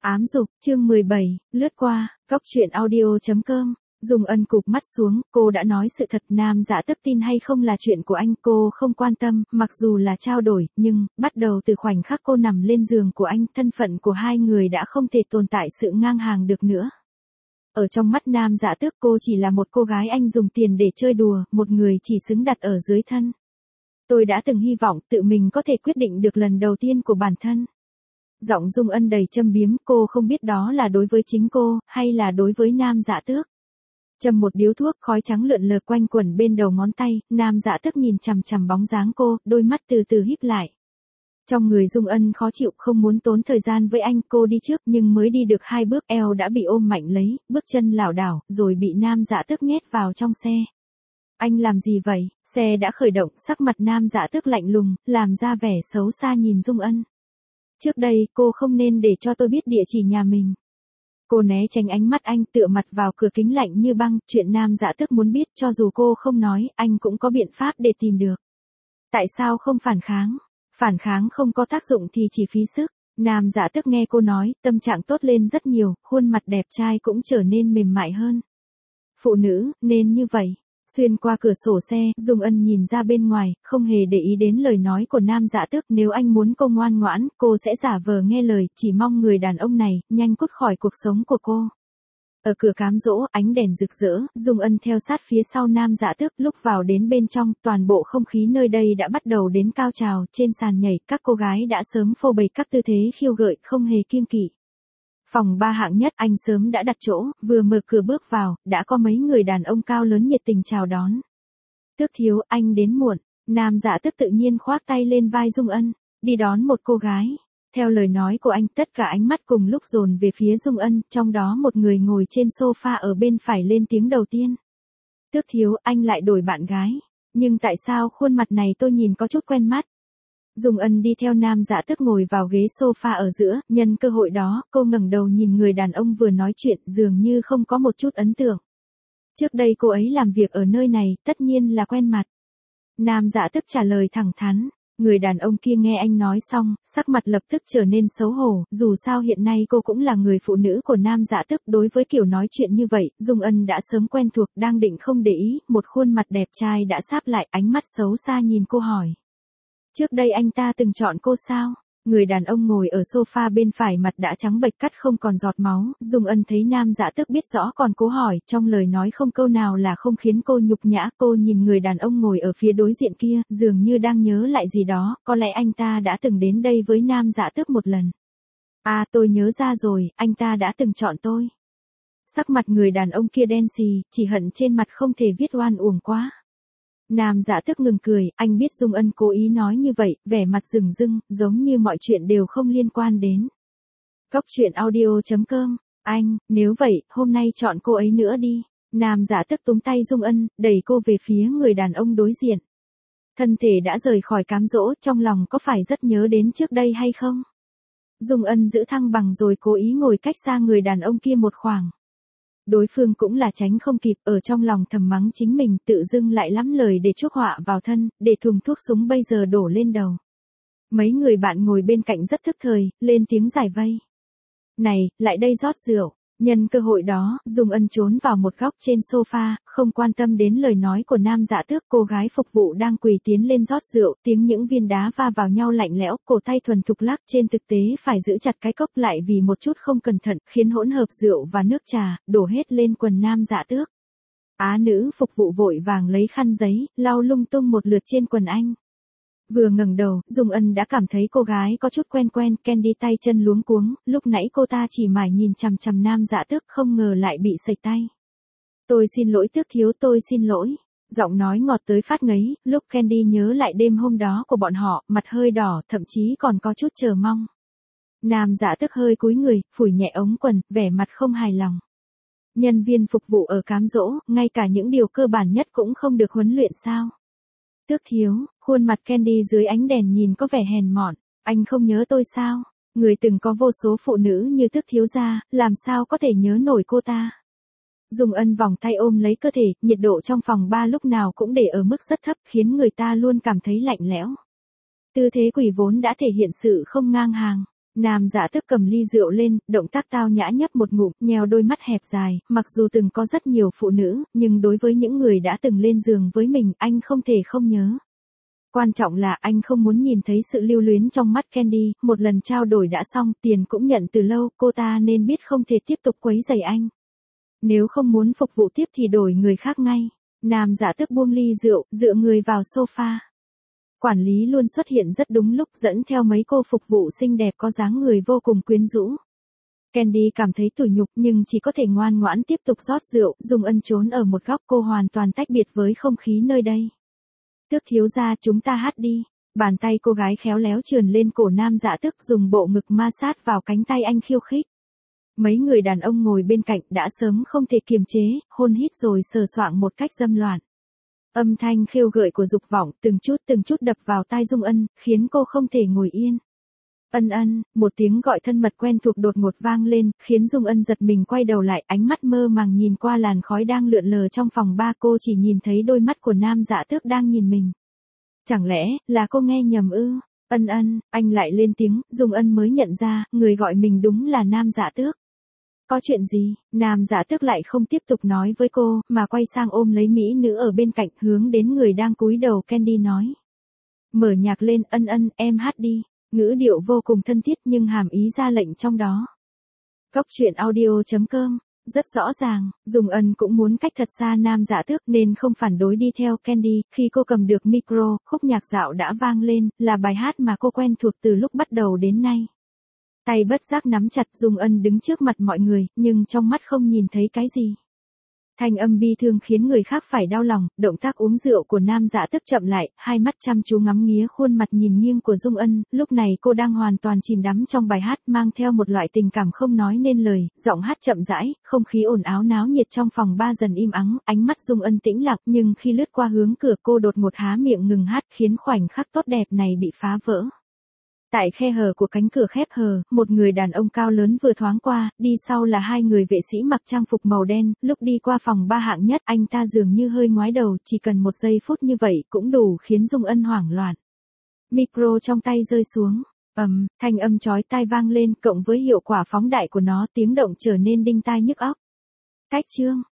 Ám dục, chương 17, lướt qua, góc truyện audio.com. Dung Ân cụp mắt xuống, cô đã nói sự thật, Nam Dạ Tước tin hay không là chuyện của anh, cô không quan tâm, mặc dù là trao đổi, nhưng, bắt đầu từ khoảnh khắc cô nằm lên giường của anh, thân phận của hai người đã không thể tồn tại sự ngang hàng được nữa. Ở trong mắt Nam Dạ Tước cô chỉ là một cô gái anh dùng tiền để chơi đùa, một người chỉ xứng đặt ở dưới thân. Tôi đã từng hy vọng tự mình có thể quyết định được lần đầu tiên của bản thân. Giọng Dung Ân đầy châm biếm, cô không biết đó là đối với chính cô, hay là đối với Nam Dạ Tước. Châm một điếu thuốc, khói trắng lượn lờ quanh quẩn bên đầu ngón tay, Nam Dạ Tước nhìn chằm chằm bóng dáng cô, đôi mắt từ từ híp lại. Trong người Dung Ân khó chịu, không muốn tốn thời gian với anh, cô đi trước nhưng mới đi được 2 bước eo đã bị ôm mạnh lấy, bước chân lảo đảo, rồi bị Nam Dạ Tước nhét vào trong xe. Anh làm gì vậy? Xe đã khởi động, sắc mặt Nam Dạ Tước lạnh lùng, làm ra vẻ xấu xa nhìn Dung Ân. Trước đây, cô không nên để cho tôi biết địa chỉ nhà mình. Cô né tránh ánh mắt anh, tựa mặt vào cửa kính lạnh như băng, chuyện Nam Dạ Tước muốn biết, cho dù cô không nói, anh cũng có biện pháp để tìm được. Tại sao không phản kháng? Phản kháng không có tác dụng thì chỉ phí sức. Nam Dạ Tước nghe cô nói, tâm trạng tốt lên rất nhiều, khuôn mặt đẹp trai cũng trở nên mềm mại hơn. Phụ nữ, nên như vậy. Xuyên qua cửa sổ xe, Dung Ân nhìn ra bên ngoài, không hề để ý đến lời nói của Nam Dạ Tước. Nếu anh muốn cô ngoan ngoãn, cô sẽ giả vờ nghe lời, chỉ mong người đàn ông này, nhanh cút khỏi cuộc sống của cô. Ở cửa cám dỗ, ánh đèn rực rỡ, Dung Ân theo sát phía sau Nam Dạ Tước, lúc vào đến bên trong, toàn bộ không khí nơi đây đã bắt đầu đến cao trào, trên sàn nhảy, các cô gái đã sớm phô bày các tư thế khiêu gợi, không hề kiêng kỵ. Phòng 3 hạng nhất anh sớm đã đặt chỗ, vừa mở cửa bước vào, đã có mấy người đàn ông cao lớn nhiệt tình chào đón. Tước thiếu, anh đến muộn. Nam Dạ Tước tự nhiên khoác tay lên vai Dung Ân, đi đón một cô gái. Theo lời nói của anh, tất cả ánh mắt cùng lúc dồn về phía Dung Ân, trong đó một người ngồi trên sofa ở bên phải lên tiếng đầu tiên. Tước thiếu, anh lại đổi bạn gái. Nhưng tại sao khuôn mặt này tôi nhìn có chút quen mắt? Dung Ân đi theo Nam Dạ Tước ngồi vào ghế sofa ở giữa, nhân cơ hội đó, cô ngẩng đầu nhìn người đàn ông vừa nói chuyện, dường như không có một chút ấn tượng. Trước đây cô ấy làm việc ở nơi này, tất nhiên là quen mặt. Nam Dạ Tước trả lời thẳng thắn. Người đàn ông kia nghe anh nói xong, sắc mặt lập tức trở nên xấu hổ, dù sao hiện nay cô cũng là người phụ nữ của Nam Dạ Tước, đối với kiểu nói chuyện như vậy, Dung Ân đã sớm quen thuộc, đang định không để ý, một khuôn mặt đẹp trai đã sáp lại, ánh mắt xấu xa nhìn cô hỏi. Trước đây anh ta từng chọn cô sao? Người đàn ông ngồi ở sofa bên phải mặt đã trắng bệch cắt không còn giọt máu, Dung Ân thấy Nam Dạ Tước biết rõ còn cố hỏi, trong lời nói không câu nào là không khiến cô nhục nhã, cô nhìn người đàn ông ngồi ở phía đối diện kia, dường như đang nhớ lại gì đó, có lẽ anh ta đã từng đến đây với Nam Dạ Tước một lần. À, tôi nhớ ra rồi, anh ta đã từng chọn tôi. Sắc mặt người đàn ông kia đen xì, chỉ hận trên mặt không thể viết oan uổng quá. Nam Dạ Tước ngừng cười, anh biết Dung Ân cố ý nói như vậy, vẻ mặt rừng rưng, giống như mọi chuyện đều không liên quan đến. Góc truyện audio.com, anh, nếu vậy, hôm nay chọn cô ấy nữa đi. Nam Dạ Tước túm tay Dung Ân, đẩy cô về phía người đàn ông đối diện. Thân thể đã rời khỏi cám dỗ, trong lòng có phải rất nhớ đến trước đây hay không? Dung Ân giữ thăng bằng rồi cố ý ngồi cách xa người đàn ông kia một khoảng. Đối phương cũng là tránh không kịp, ở trong lòng thầm mắng chính mình, tự dưng lại lắm lời để chuốc họa vào thân, để thùng thuốc súng bây giờ đổ lên đầu. Mấy người bạn ngồi bên cạnh rất thức thời, lên tiếng giải vây. Này, lại đây rót rượu. Nhân cơ hội đó, Dung Ân trốn vào một góc trên sofa, không quan tâm đến lời nói của Nam Dạ Tước. Cô gái phục vụ đang quỳ tiến lên rót rượu, tiếng những viên đá va vào nhau lạnh lẽo, cổ tay thuần thục lắc, trên thực tế phải giữ chặt cái cốc lại vì một chút không cẩn thận, khiến hỗn hợp rượu và nước trà, đổ hết lên quần Nam Dạ Tước. Á nữ phục vụ vội vàng lấy khăn giấy, lau lung tung một lượt trên quần anh. Vừa ngẩng đầu, Dung Ân đã cảm thấy cô gái có chút quen quen, Candy tay chân luống cuống, lúc nãy cô ta chỉ mải nhìn chằm chằm Nam Dạ Tước, không ngờ lại bị sạch tay. Tôi xin lỗi Tước thiếu, tôi xin lỗi. Giọng nói ngọt tới phát ngấy, lúc Candy nhớ lại đêm hôm đó của bọn họ, mặt hơi đỏ, thậm chí còn có chút chờ mong. Nam Dạ Tước hơi cúi người, phủi nhẹ ống quần, vẻ mặt không hài lòng. Nhân viên phục vụ ở cám dỗ, ngay cả những điều cơ bản nhất cũng không được huấn luyện sao? Tước thiếu, khuôn mặt Candy dưới ánh đèn nhìn có vẻ hèn mọn, anh không nhớ tôi sao? Người từng có vô số phụ nữ như Tước thiếu gia, làm sao có thể nhớ nổi cô ta? Dung Ân vòng tay ôm lấy cơ thể, nhiệt độ trong phòng 3 lúc nào cũng để ở mức rất thấp, khiến người ta luôn cảm thấy lạnh lẽo. Tư thế quỳ vốn đã thể hiện sự không ngang hàng. Nam Dạ Tước cầm ly rượu lên, động tác tao nhã nhấp một ngụm, nheo đôi mắt hẹp dài, mặc dù từng có rất nhiều phụ nữ, nhưng đối với những người đã từng lên giường với mình, anh không thể không nhớ. Quan trọng là anh không muốn nhìn thấy sự lưu luyến trong mắt Candy, một lần trao đổi đã xong, tiền cũng nhận từ lâu, cô ta nên biết không thể tiếp tục quấy rầy anh. Nếu không muốn phục vụ tiếp thì đổi người khác ngay. Nam Dạ Tước buông ly rượu, dựa người vào sofa. Quản lý luôn xuất hiện rất đúng lúc, dẫn theo mấy cô phục vụ xinh đẹp có dáng người vô cùng quyến rũ. Candy cảm thấy tủi nhục nhưng chỉ có thể ngoan ngoãn tiếp tục rót rượu, Dung Ân trốn ở một góc, cô hoàn toàn tách biệt với không khí nơi đây. Tước thiếu gia, chúng ta hát đi. Bàn tay cô gái khéo léo trườn lên cổ Nam Dạ Tước, dùng bộ ngực ma sát vào cánh tay anh khiêu khích. Mấy người đàn ông ngồi bên cạnh đã sớm không thể kiềm chế, hôn hít rồi sờ soạng một cách dâm loạn. Âm thanh khêu gợi của dục vọng từng chút đập vào tai Dung Ân, khiến cô không thể ngồi yên. Ân ân, một tiếng gọi thân mật quen thuộc đột ngột vang lên, khiến Dung Ân giật mình quay đầu lại, ánh mắt mơ màng nhìn qua làn khói đang lượn lờ trong phòng ba, cô chỉ nhìn thấy đôi mắt của Nam Dạ Tước đang nhìn mình. Chẳng lẽ, là cô nghe nhầm ư? Ân ân, anh lại lên tiếng, Dung Ân mới nhận ra, người gọi mình đúng là Nam Dạ Tước. Có chuyện gì? Nam Dạ Tước lại không tiếp tục nói với cô, mà quay sang ôm lấy mỹ nữ ở bên cạnh, hướng đến người đang cúi đầu Candy nói. Mở nhạc lên, ân ân, em hát đi. Ngữ điệu vô cùng thân thiết nhưng hàm ý ra lệnh trong đó. Cốc truyện audio.com. Rất rõ ràng, Dung Ân cũng muốn cách thật xa Nam Dạ Tước nên không phản đối đi theo Candy. Khi cô cầm được micro, khúc nhạc dạo đã vang lên, là bài hát mà cô quen thuộc từ lúc bắt đầu đến nay. Tay bất giác nắm chặt, Dung Ân đứng trước mặt mọi người, nhưng trong mắt không nhìn thấy cái gì. Thanh âm bi thương khiến người khác phải đau lòng, động tác uống rượu của Nam Dạ Tước chậm lại, hai mắt chăm chú ngắm nghía khuôn mặt nhìn nghiêng của Dung Ân, lúc này cô đang hoàn toàn chìm đắm trong bài hát, mang theo một loại tình cảm không nói nên lời, giọng hát chậm rãi, không khí ồn ào náo nhiệt trong phòng ba dần im ắng, ánh mắt Dung Ân tĩnh lặng, nhưng khi lướt qua hướng cửa cô đột ngột há miệng ngừng hát, khiến khoảnh khắc tốt đẹp này bị phá vỡ. Tại khe hở của cánh cửa khép hờ, một người đàn ông cao lớn vừa thoáng qua, đi sau là hai người vệ sĩ mặc trang phục màu đen, lúc đi qua phòng ba hạng nhất, anh ta dường như hơi ngoái đầu, chỉ cần một giây phút như vậy cũng đủ khiến Dung Ân hoảng loạn. Micro trong tay rơi xuống, thanh âm chói tai vang lên, cộng với hiệu quả phóng đại của nó, tiếng động trở nên đinh tai nhức óc. Cách chương